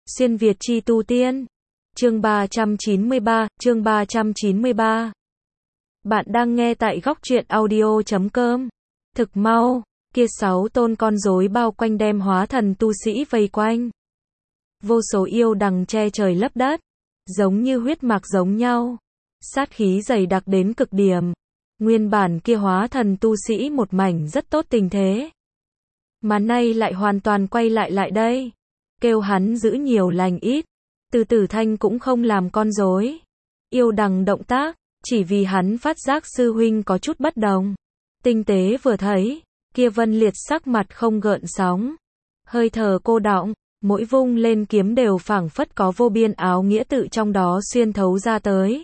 Xuyên Việt chi tu tiên. Chương 393. Bạn đang nghe tại góc truyện audio.com. Thực mau, kia 6 tôn con rối bao quanh đem hóa thần tu sĩ vây quanh. Vô số yêu đằng che trời lấp đất, giống như huyết mạch giống nhau. Sát khí dày đặc đến cực điểm. Nguyên bản kia hóa thần tu sĩ một mảnh rất tốt tình thế. Mà nay lại hoàn toàn quay lại đây. Kêu hắn giữ nhiều lành ít. Từ Tử Thanh cũng không làm con rối. Yêu đằng động tác, chỉ vì hắn phát giác sư huynh có chút bất đồng. Tinh tế vừa thấy, kia Vân Liệt sắc mặt không gợn sóng. Hơi thở cô đọng, mỗi vung lên kiếm đều phảng phất có vô biên áo nghĩa tự trong đó xuyên thấu ra tới.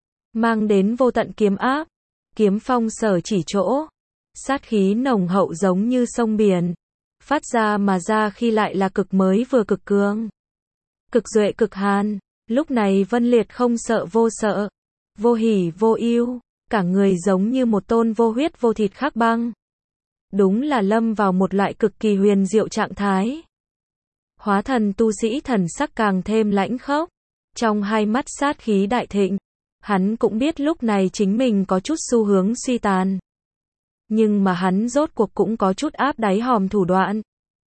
Mang đến vô tận kiếm áp, kiếm phong sở chỉ chỗ. Sát khí nồng hậu giống như sông biển. Phát ra mà ra khi lại là cực mới vừa cực cường. Cực duệ cực hàn, lúc này Vân Liệt không sợ vô sợ, vô hỉ vô ưu, cả người giống như một tôn vô huyết vô thịt khắc băng. Đúng là lâm vào một loại cực kỳ huyền diệu trạng thái. Hóa thần tu sĩ thần sắc càng thêm lãnh khốc, trong hai mắt sát khí đại thịnh. Hắn cũng biết lúc này chính mình có chút xu hướng suy tàn. Nhưng mà hắn rốt cuộc cũng có chút áp đáy hòm thủ đoạn.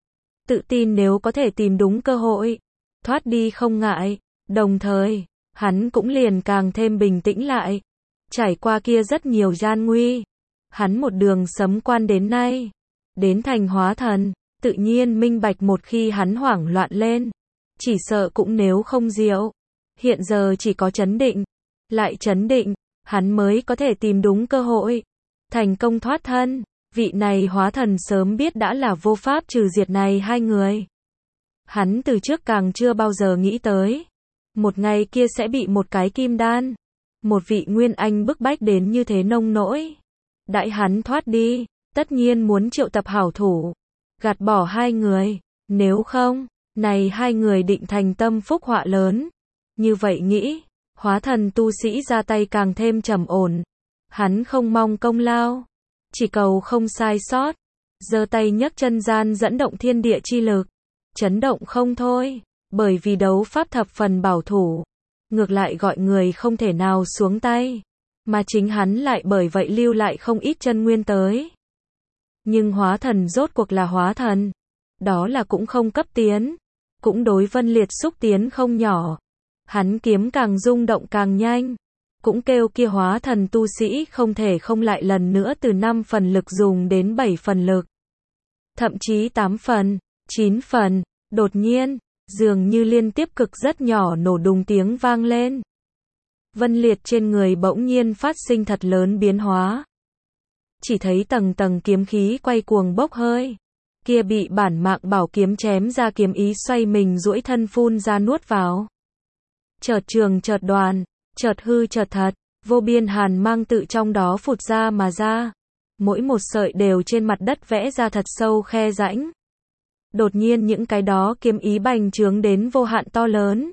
Tự tin nếu có thể tìm đúng cơ hội, thoát đi không ngại, đồng thời, hắn cũng liền càng thêm bình tĩnh lại. Trải qua kia rất nhiều gian nguy, hắn một đường sấm quan đến nay, đến thành hóa thần, tự nhiên minh bạch một khi hắn hoảng loạn lên, chỉ sợ cũng nếu không diệu. Hiện giờ chỉ có chấn định, lại chấn định, hắn mới có thể tìm đúng cơ hội, thành công thoát thân. Vị này hóa thần sớm biết đã là vô pháp trừ diệt này hai người. Hắn từ trước càng chưa bao giờ nghĩ tới. Một ngày kia sẽ bị một cái kim đan, một vị nguyên anh bức bách đến như thế nông nỗi. Đãi hắn thoát đi, tất nhiên muốn triệu tập hảo thủ, gạt bỏ hai người. Nếu không, này hai người định thành tâm phúc họa lớn. Như vậy nghĩ, hóa thần tu sĩ ra tay càng thêm trầm ổn. Hắn không mong công lao, chỉ cầu không sai sót. Giơ tay nhấc chân gian dẫn động thiên địa chi lực, chấn động không thôi, bởi vì đấu pháp thập phần bảo thủ, ngược lại gọi người không thể nào xuống tay, mà chính hắn lại bởi vậy lưu lại không ít chân nguyên tới. Nhưng hóa thần rốt cuộc là hóa thần, đó là cũng không cấp tiến, cũng đối Vân Liệt xúc tiến không nhỏ. Hắn kiếm càng rung động càng nhanh, cũng kêu kia hóa thần tu sĩ không thể không lại lần nữa từ 5 phần lực dùng đến 7 phần lực. Thậm chí 8 phần, 9 phần, đột nhiên, dường như liên tiếp cực rất nhỏ nổ đùng tiếng vang lên. Vân Liệt trên người bỗng nhiên phát sinh thật lớn biến hóa. Chỉ thấy tầng tầng kiếm khí quay cuồng bốc hơi. Kia bị bản mạng bảo kiếm chém ra kiếm ý xoay mình duỗi thân phun ra nuốt vào. Chợt trường chợt đoàn, chợt hư chợt thật, vô biên hàn mang tự trong đó phụt ra mà ra. Mỗi một sợi đều trên mặt đất vẽ ra thật sâu khe rãnh. Đột nhiên những cái đó kiếm ý bành trướng đến vô hạn to lớn.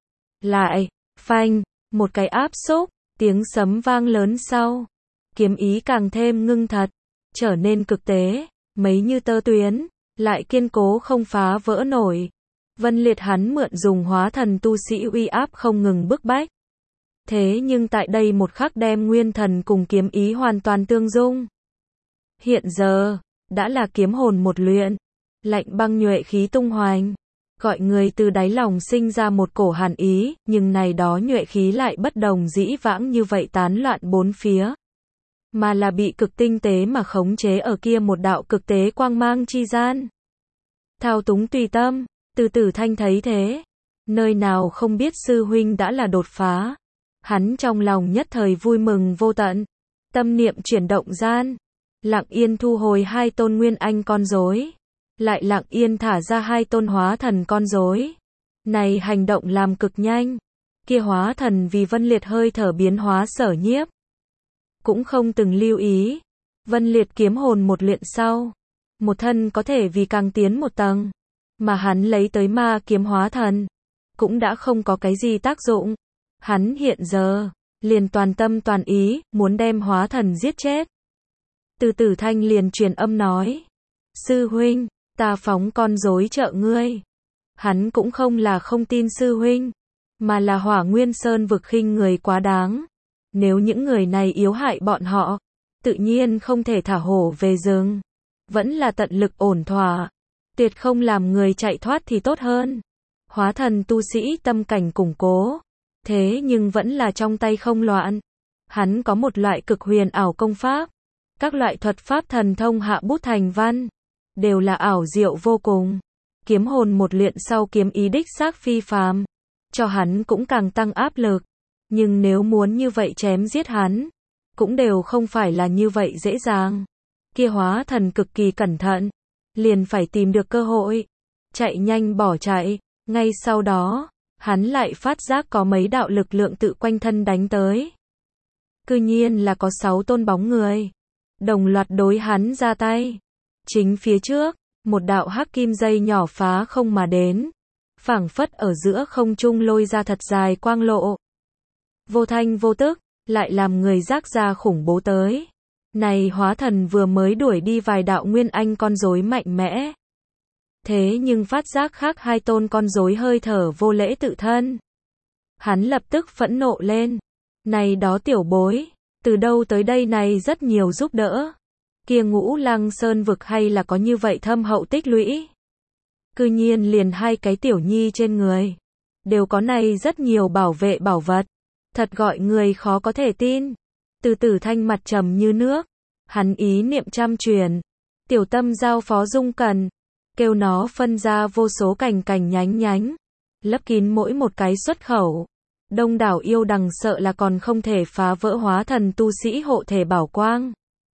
Lại, phanh, một cái áp xúc, tiếng sấm vang lớn sau. Kiếm ý càng thêm ngưng thật, trở nên cực tế, mấy như tơ tuyến, lại kiên cố không phá vỡ nổi. Vân Liệt hắn mượn dùng hóa thần tu sĩ uy áp không ngừng bức bách. Thế nhưng tại đây một khắc đem nguyên thần cùng kiếm ý hoàn toàn tương dung. Hiện giờ, đã là kiếm hồn một luyện, lạnh băng nhuệ khí tung hoành, gọi người từ đáy lòng sinh ra một cổ hàn ý, nhưng này đó nhuệ khí lại bất đồng dĩ vãng như vậy tán loạn bốn phía, mà là bị cực tinh tế mà khống chế ở kia một đạo cực tế quang mang chi gian. Thao túng tùy tâm, từ Tử Thanh thấy thế, nơi nào không biết sư huynh đã là đột phá. Hắn trong lòng nhất thời vui mừng vô tận, tâm niệm chuyển động gian, lặng yên thu hồi 2 tôn nguyên anh con rối, lại lặng yên thả ra 2 tôn hóa thần con rối. Này hành động làm cực nhanh, kia hóa thần vì Vân Liệt hơi thở biến hóa sở nhiếp, cũng không từng lưu ý. Vân Liệt kiếm hồn một luyện sau, một thân có thể vì càng tiến một tầng, mà hắn lấy tới ma kiếm hóa thần, cũng đã không có cái gì tác dụng. Hắn hiện giờ, liền toàn tâm toàn ý, muốn đem hóa thần giết chết. Từ Tử Thanh liền truyền âm nói, sư huynh, ta phóng con rối trợ ngươi. Hắn cũng không là không tin sư huynh, mà là Hỏa Nguyên Sơn vực khinh người quá đáng. Nếu những người này yếu hại bọn họ, tự nhiên không thể thả hổ về rừng. Vẫn là tận lực ổn thỏa, tuyệt không làm người chạy thoát thì tốt hơn. Hóa thần tu sĩ tâm cảnh củng cố, thế nhưng vẫn là trong tay không loạn. Hắn có một loại cực huyền ảo công pháp, các loại thuật pháp thần thông hạ bút thành văn, đều là ảo diệu vô cùng. Kiếm hồn một luyện sau kiếm ý đích xác phi phàm, cho hắn cũng càng tăng áp lực. Nhưng nếu muốn như vậy chém giết hắn, cũng đều không phải là như vậy dễ dàng. Kia hóa thần cực kỳ cẩn thận, liền phải tìm được cơ hội, chạy nhanh bỏ chạy. Ngay sau đó, hắn lại phát giác có mấy đạo lực lượng tự quanh thân đánh tới. Cư nhiên là có 6 tôn bóng người, đồng loạt đối hắn ra tay. Chính phía trước, một đạo hắc kim dây nhỏ phá không mà đến, phảng phất ở giữa không trung lôi ra thật dài quang lộ. Vô thanh vô tức, lại làm người giác ra khủng bố tới. Này hóa thần vừa mới đuổi đi vài đạo nguyên anh con rối mạnh mẽ. Thế nhưng phát giác khác 2 tôn con rối hơi thở vô lễ tự thân. Hắn lập tức phẫn nộ lên. Này đó tiểu bối, từ đâu tới đây này rất nhiều giúp đỡ. Kia Ngũ Lăng Sơn vực hay là có như vậy thâm hậu tích lũy. Cư nhiên liền 2 cái tiểu nhi trên người, đều có này rất nhiều bảo vệ bảo vật. Thật gọi người khó có thể tin. Từ Tử Thanh mặt trầm như nước, hắn ý niệm trăm truyền, tiểu tâm giao phó Dung Cẩn, kêu nó phân ra vô số cành cành nhánh nhánh, lấp kín mỗi một cái xuất khẩu. Đông đảo yêu đằng sợ là còn không thể phá vỡ hóa thần tu sĩ hộ thể bảo quang.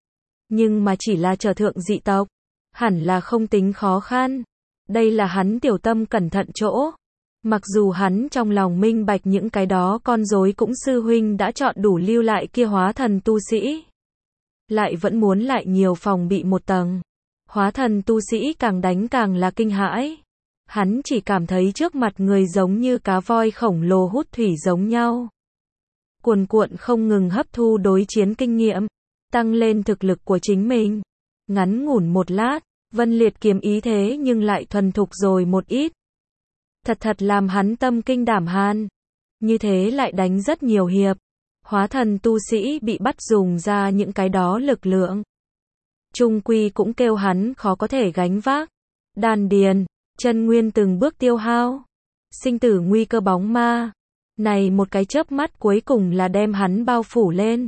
Nhưng mà chỉ là trở thượng dị tộc, hẳn là không tính khó khăn. Đây là hắn tiểu tâm cẩn thận chỗ. Mặc dù hắn trong lòng minh bạch những cái đó con rối cũng sư huynh đã chọn đủ lưu lại kia hóa thần tu sĩ, lại vẫn muốn lại nhiều phòng bị một tầng. Hóa thần tu sĩ càng đánh càng là kinh hãi. Hắn chỉ cảm thấy trước mặt người giống như cá voi khổng lồ hút thủy giống nhau. Cuồn cuộn không ngừng hấp thu đối chiến kinh nghiệm, tăng lên thực lực của chính mình. Ngắn ngủn một lát, Vân Liệt kiếm ý thế nhưng lại thuần thục rồi một ít. Thật làm hắn tâm kinh đảm han. Như thế lại đánh rất nhiều hiệp. Hóa thần tu sĩ bị bắt dùng ra những cái đó lực lượng. Trung quy cũng kêu hắn khó có thể gánh vác. Đan điền, chân nguyên từng bước tiêu hao. Sinh tử nguy cơ bóng ma. Này một cái chớp mắt cuối cùng là đem hắn bao phủ lên.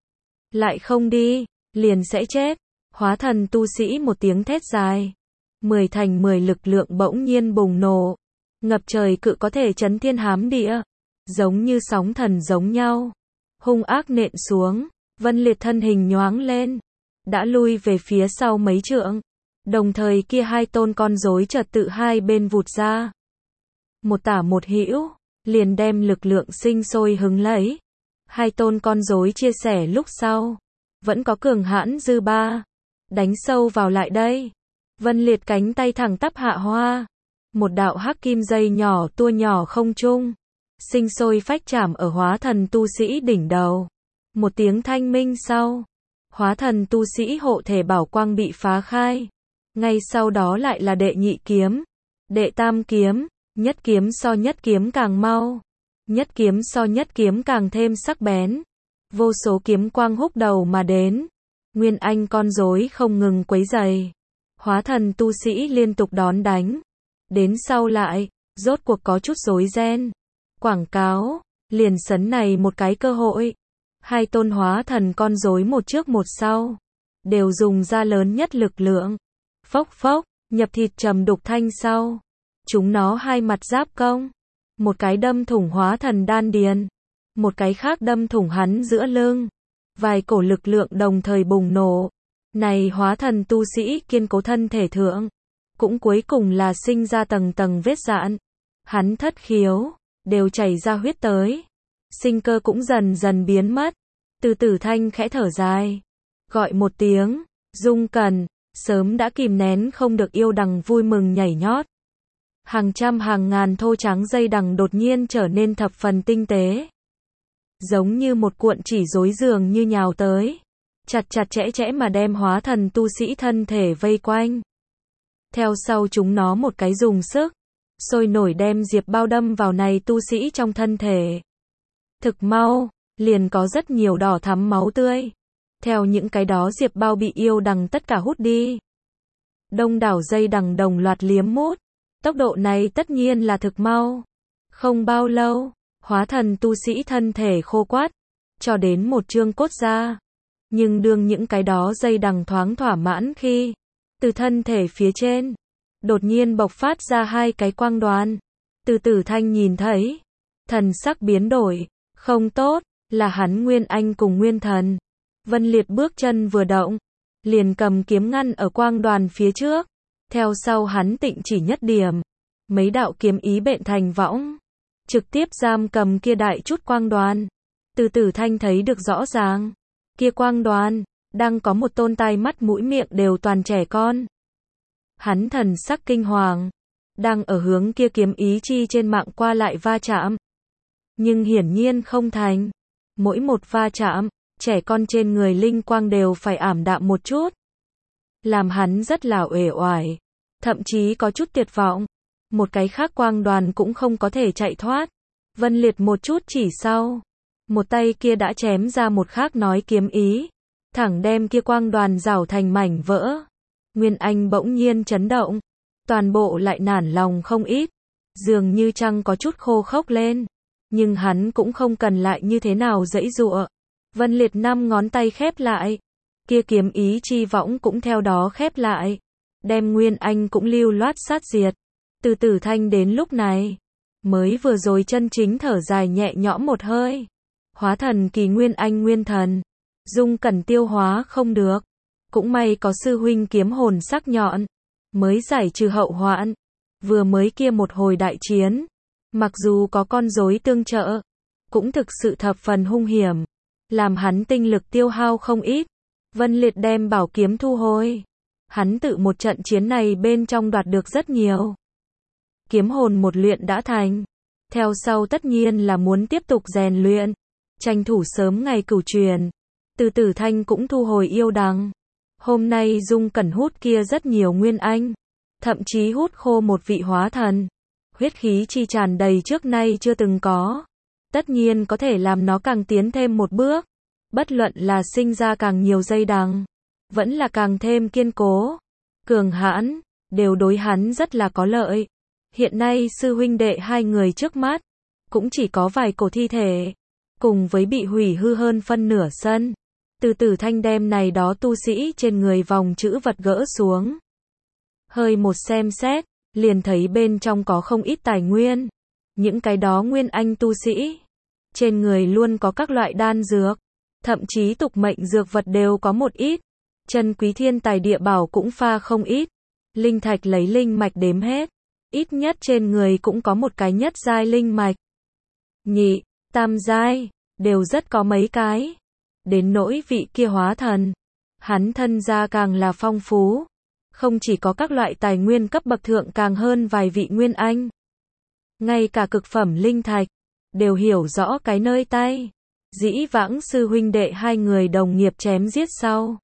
Lại không đi, liền sẽ chết. Hóa thần tu sĩ một tiếng thét dài. 10 thành 10 lực lượng bỗng nhiên bùng nổ. Ngập trời cự có thể chấn thiên hám địa. Giống như sóng thần giống nhau. Hung ác nện xuống. Vân Liệt thân hình nhoáng lên. Đã lui về phía sau mấy trượng. Đồng thời kia 2 tôn con rối chợt tự hai bên vụt ra. Một tả một hữu, liền đem lực lượng sinh sôi hứng lấy. 2 tôn con rối chia sẻ lúc sau. Vẫn có cường hãn dư ba. Đánh sâu vào lại đây. Vân Liệt cánh tay thẳng tắp hạ hoa. Một đạo hắc kim dây nhỏ tua nhỏ không trung. Sinh sôi phách chạm ở hóa thần tu sĩ đỉnh đầu. Một tiếng thanh minh sau. Hóa thần tu sĩ hộ thể bảo quang bị phá khai. Ngay sau đó lại là đệ nhị kiếm. Đệ tam kiếm. Nhất kiếm so nhất kiếm càng mau. Nhất kiếm so nhất kiếm càng thêm sắc bén. Vô số kiếm quang húc đầu mà đến. Nguyên anh con rối không ngừng quấy giày. Hóa thần tu sĩ liên tục đón đánh. Đến sau lại, rốt cuộc có chút rối ren. Quảng cáo, liền sấn này một cái cơ hội. 2 tôn hóa thần con rối một trước một sau. Đều dùng ra lớn nhất lực lượng. Phốc phốc, nhập thịt trầm đục thanh sau. Chúng nó hai mặt giáp công. Một cái đâm thủng hóa thần đan điền. Một cái khác đâm thủng hắn giữa lưng. Vài cổ lực lượng đồng thời bùng nổ. Này hóa thần tu sĩ kiên cố thân thể thượng. Cũng cuối cùng là sinh ra tầng tầng vết dạn. Hắn thất khiếu, đều chảy ra huyết tới. Sinh cơ cũng dần dần biến mất. Từ Tử Thanh khẽ thở dài. Gọi một tiếng, Dung Cẩn, sớm đã kìm nén không được yêu đằng vui mừng nhảy nhót. Hàng trăm hàng ngàn thô trắng dây đằng đột nhiên trở nên thập phần tinh tế. Giống như một cuộn chỉ rối dường như nhào tới. Chặt chẽ mà đem hóa thần tu sĩ thân thể vây quanh. Theo sau chúng nó một cái dùng sức. sôi nổi đem diệp bao đâm vào này tu sĩ trong thân thể. Thực mau, liền có rất nhiều đỏ thắm máu tươi. Theo những cái đó diệp bao bị yêu đằng tất cả hút đi. Đông đảo dây đằng đồng loạt liếm mút. Tốc độ này tất nhiên là thực mau. Không bao lâu, hóa thần tu sĩ thân thể khô quắt, cho đến một chương cốt ra. Nhưng đương những cái đó dây đằng thoáng thỏa mãn khi, từ thân thể phía trên, đột nhiên bộc phát ra hai cái quang đoàn. Từ Tử Thanh nhìn thấy, thần sắc biến đổi, không tốt, là hắn Nguyên Anh cùng Nguyên Thần. Vân Liệt bước chân vừa động, liền cầm kiếm ngăn ở quang đoàn phía trước, theo sau hắn tịnh chỉ nhất điểm, mấy đạo kiếm ý bện thành võng, trực tiếp giam cầm kia đại chút quang đoàn. Từ Tử Thanh thấy được rõ ràng, kia quang đoàn, đang có một tôn tai mắt mũi miệng đều toàn trẻ con. Hắn thần sắc kinh hoàng, đang ở hướng kia kiếm ý chi trên mạng qua lại va chạm. Nhưng hiển nhiên không thành. Mỗi một va chạm, trẻ con trên người linh quang đều phải ảm đạm một chút. Làm hắn rất là uể oải, thậm chí có chút tuyệt vọng. Một cái khác quang đoàn cũng không có thể chạy thoát. Vân Liệt một chút chỉ sau, một tay kia đã chém ra một khác nói kiếm ý, thẳng đem kia quang đoàn rảo thành mảnh vỡ. Nguyên Anh bỗng nhiên chấn động, toàn bộ lại nản lòng không ít, dường như chăng có chút khô khốc lên, nhưng hắn cũng không cần lại như thế nào giãy giụa. Vân Liệt 5 ngón tay khép lại, kia kiếm ý chi võng cũng theo đó khép lại, đem Nguyên Anh cũng lưu loát sát diệt. Từ Tử Thanh đến lúc này, mới vừa rồi chân chính thở dài nhẹ nhõm một hơi. Hóa thần kỳ Nguyên Anh Nguyên Thần, Dung Cẩn tiêu hóa không được, cũng may có sư huynh kiếm hồn sắc nhọn, mới giải trừ hậu hoạn. Vừa mới kia một hồi đại chiến, mặc dù có con rối tương trợ, cũng thực sự thập phần hung hiểm, làm hắn tinh lực tiêu hao không ít. Vân Liệt đem bảo kiếm thu hồi, hắn tự một trận chiến này bên trong đoạt được rất nhiều. Kiếm hồn một luyện đã thành, theo sau tất nhiên là muốn tiếp tục rèn luyện, tranh thủ sớm ngày cửu truyền. Từ Tử Thanh cũng thu hồi yêu đằng. Hôm nay Dung Cẩn hút kia rất nhiều Nguyên Anh, thậm chí hút khô một vị hóa thần. Huyết khí chi tràn đầy trước nay chưa từng có, tất nhiên có thể làm nó càng tiến thêm một bước. Bất luận là sinh ra càng nhiều dây đằng, vẫn là càng thêm kiên cố, cường hãn, đều đối hắn rất là có lợi. Hiện nay sư huynh đệ hai người trước mắt, cũng chỉ có vài cổ thi thể, cùng với bị hủy hư hơn phân nửa sân. Từ Tử Thanh đem này đó tu sĩ trên người vòng chữ vật gỡ xuống. Hơi một xem xét, liền thấy bên trong có không ít tài nguyên. Những cái đó Nguyên Anh tu sĩ, trên người luôn có các loại đan dược, thậm chí tục mệnh dược vật đều có một ít. Chân quý thiên tài địa bảo cũng pha không ít. Linh thạch lấy linh mạch đếm hết, ít nhất trên người cũng có một cái nhất giai linh mạch. Nhị, tam giai, đều rất có mấy cái. Đến nỗi vị kia hóa thần, hắn thân gia càng là phong phú, không chỉ có các loại tài nguyên cấp bậc thượng càng hơn vài vị Nguyên Anh, ngay cả cực phẩm linh thạch, đều hiểu rõ cái nơi tay. Dĩ vãng sư huynh đệ hai người đồng nghiệp chém giết sau,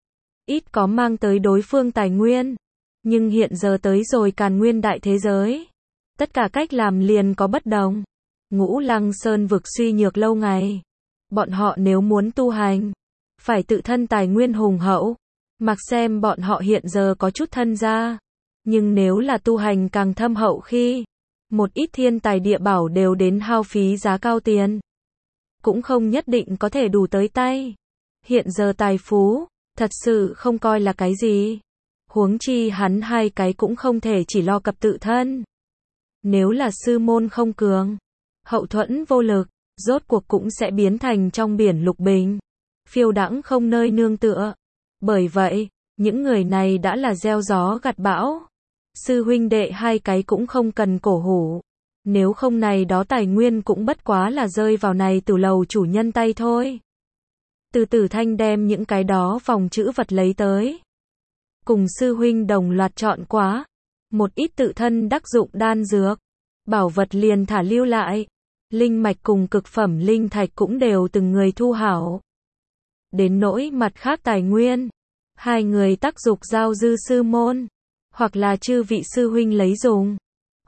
ít có mang tới đối phương tài nguyên, nhưng hiện giờ tới rồi Càn Nguyên đại thế giới, tất cả cách làm liền có bất đồng. Ngũ Lăng Sơn vực suy nhược lâu ngày, bọn họ nếu muốn tu hành, phải tự thân tài nguyên hùng hậu. Mặc xem bọn họ hiện giờ có chút thân gia, nhưng nếu là tu hành càng thâm hậu khi, một ít thiên tài địa bảo đều đến hao phí giá cao tiền, cũng không nhất định có thể đủ tới tay. Hiện giờ tài phú, thật sự không coi là cái gì. Huống chi hắn hai cái cũng không thể chỉ lo cập tự thân. Nếu là sư môn không cường, hậu thuẫn vô lực, rốt cuộc cũng sẽ biến thành trong biển lục bình, phiêu đãng không nơi nương tựa. Bởi vậy, những người này đã là gieo gió gặt bão. Sư huynh đệ hai cái cũng không cần cổ hủ. Nếu không này đó tài nguyên cũng bất quá là rơi vào này tử lầu chủ nhân tay thôi. Từ Tử Thanh đem những cái đó vòng chữ vật lấy tới, cùng sư huynh đồng loạt chọn quá. Một ít tự thân đắc dụng đan dược, bảo vật liền thả lưu lại. Linh mạch cùng cực phẩm linh thạch cũng đều từng người thu hảo. Đến nỗi mặt khác tài nguyên, hai người tác dục giao dư sư môn, hoặc là chư vị sư huynh lấy dùng,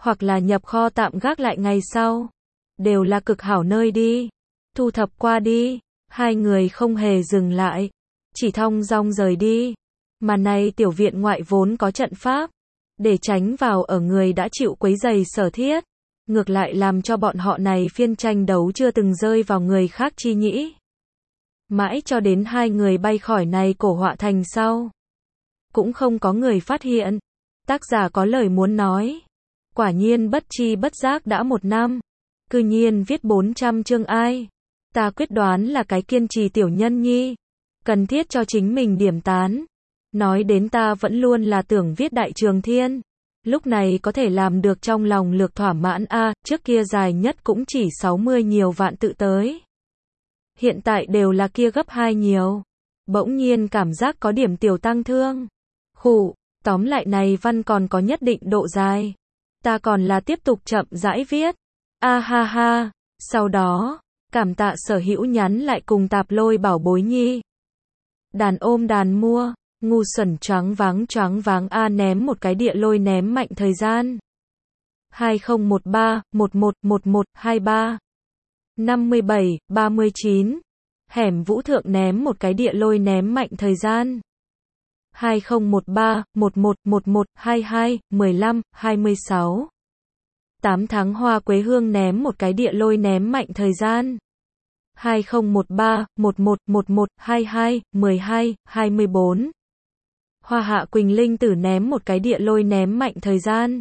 hoặc là nhập kho tạm gác lại ngày sau. Đều là cực hảo nơi đi. Thu thập qua đi, hai người không hề dừng lại, chỉ thong dong rời đi. Mà này tiểu viện ngoại vốn có trận pháp, để tránh vào ở người đã chịu quấy rầy Sở Thiết, ngược lại làm cho bọn họ này phiên tranh đấu chưa từng rơi vào người khác chi nhĩ. Mãi cho đến hai người bay khỏi này cổ họa thành sau, cũng không có người phát hiện. Tác giả có lời muốn nói. Quả nhiên bất chi bất giác đã 1 năm, cư nhiên viết 400 chương ai. Ta quyết đoán là cái kiên trì tiểu nhân nhi, cần thiết cho chính mình điểm tán. Nói đến ta vẫn luôn là tưởng viết Đại Trường Thiên, lúc này có thể làm được trong lòng lược thỏa mãn a, trước kia dài nhất cũng chỉ 60 nhiều vạn tự tới. Hiện tại đều là kia gấp 2 nhiều. Bỗng nhiên cảm giác có điểm tiểu tăng thương. Khụ, tóm lại này văn còn có nhất định độ dài. Ta còn là tiếp tục chậm rãi viết. A ha ha, sau đó, cảm tạ Sở Hữu nhắn lại cùng Tạp Lôi bảo bối nhi. Đàn ôm đàn mua, ngu xuẩn choáng váng a, ném một cái địa lôi ném mạnh thời gian. 2013, 11, 23. 57, 39. Hẻm Vũ Thượng ném một cái địa lôi ném mạnh thời gian. 2013, 11, 22, 15, 26. 8 tháng Hoa Quế Hương ném một cái địa lôi ném mạnh thời gian. 2013, 11, 22, 12, 24. Hoa Hạ Quỳnh Linh Tử ném một cái địa lôi ném mạnh thời gian.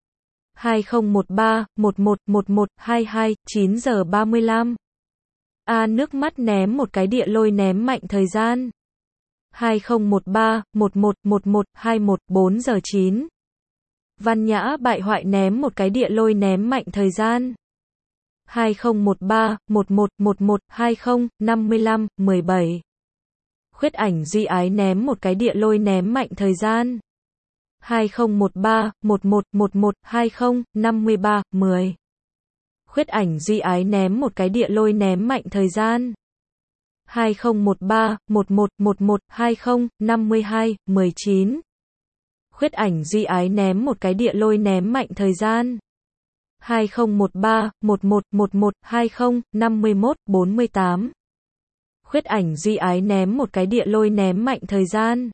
2013, 11, 22, 9 giờ 35. A Nước Mắt ném một cái địa lôi ném mạnh thời gian. 2013, 11, 21, 4 giờ 9. Văn Nhã Bại Hoại ném một cái địa lôi ném mạnh thời gian. 2013, 11, 20, 55, 17. Khuyết Ảnh Duy Ái ném một cái địa lôi ném mạnh thời gian. 2013, 11, 20, 53, 10. Khuyết Ảnh Duy Ái ném một cái địa lôi ném mạnh thời gian. 2013, 11, 20, 52, 19. Khuyết Ảnh Duy Ái ném một cái địa lôi ném mạnh thời gian. 2013, 11, 20, 51, 48. Khuyết Ảnh Duy Ái ném một cái địa lôi ném mạnh thời gian.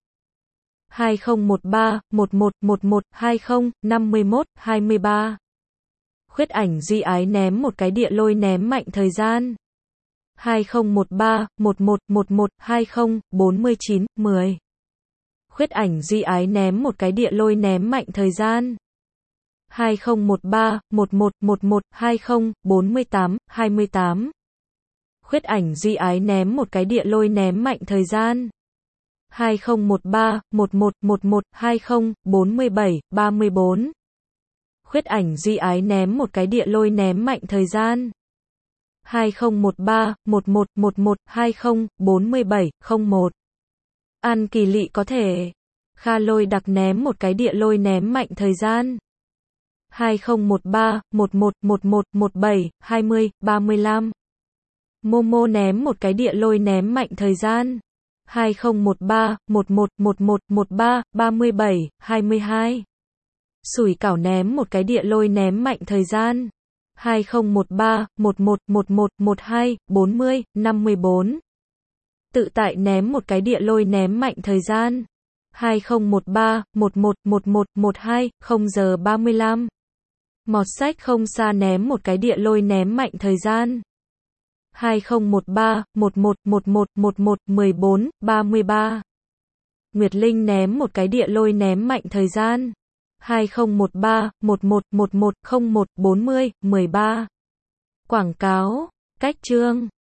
2013, 11, 20, 51, 23. Khuyết Ảnh Duy Ái ném một cái địa lôi ném mạnh thời gian. 2013, 11, 20, 49, 10. Khuyết Ảnh Duy Ái ném một cái địa lôi ném mạnh thời gian. 2013, 11, 20, 48, 28. Khuyết Ảnh Duy Ái ném một cái địa lôi ném mạnh thời gian. 2013, 11, 20, 47, 34. Khuyết Ảnh Duy Ái ném một cái địa lôi ném mạnh thời gian. 2013, 11, 20, 47, 01. An Kỳ Lị có thể. Kha Lôi Đặc ném một cái địa lôi ném mạnh thời gian. 2013, 11, 17, 20, 35. Momo ném một cái địa lôi ném mạnh thời gian. 2013, 11, 13, 37, 22. Sủi Cảo ném một cái địa lôi ném mạnh thời gian. 2013, 11, 12, 40, 54. Tự Tại ném một cái địa lôi ném mạnh thời gian. 2013, 11, 12, 0 giờ 35. Mọt Sách Không Xa ném một cái địa lôi ném mạnh thời gian. 2013, 11, 14, 33. Nguyệt Linh ném một cái địa lôi ném mạnh thời gian. 2013, 11, 01, 40, 13. Quảng cáo, cách chương.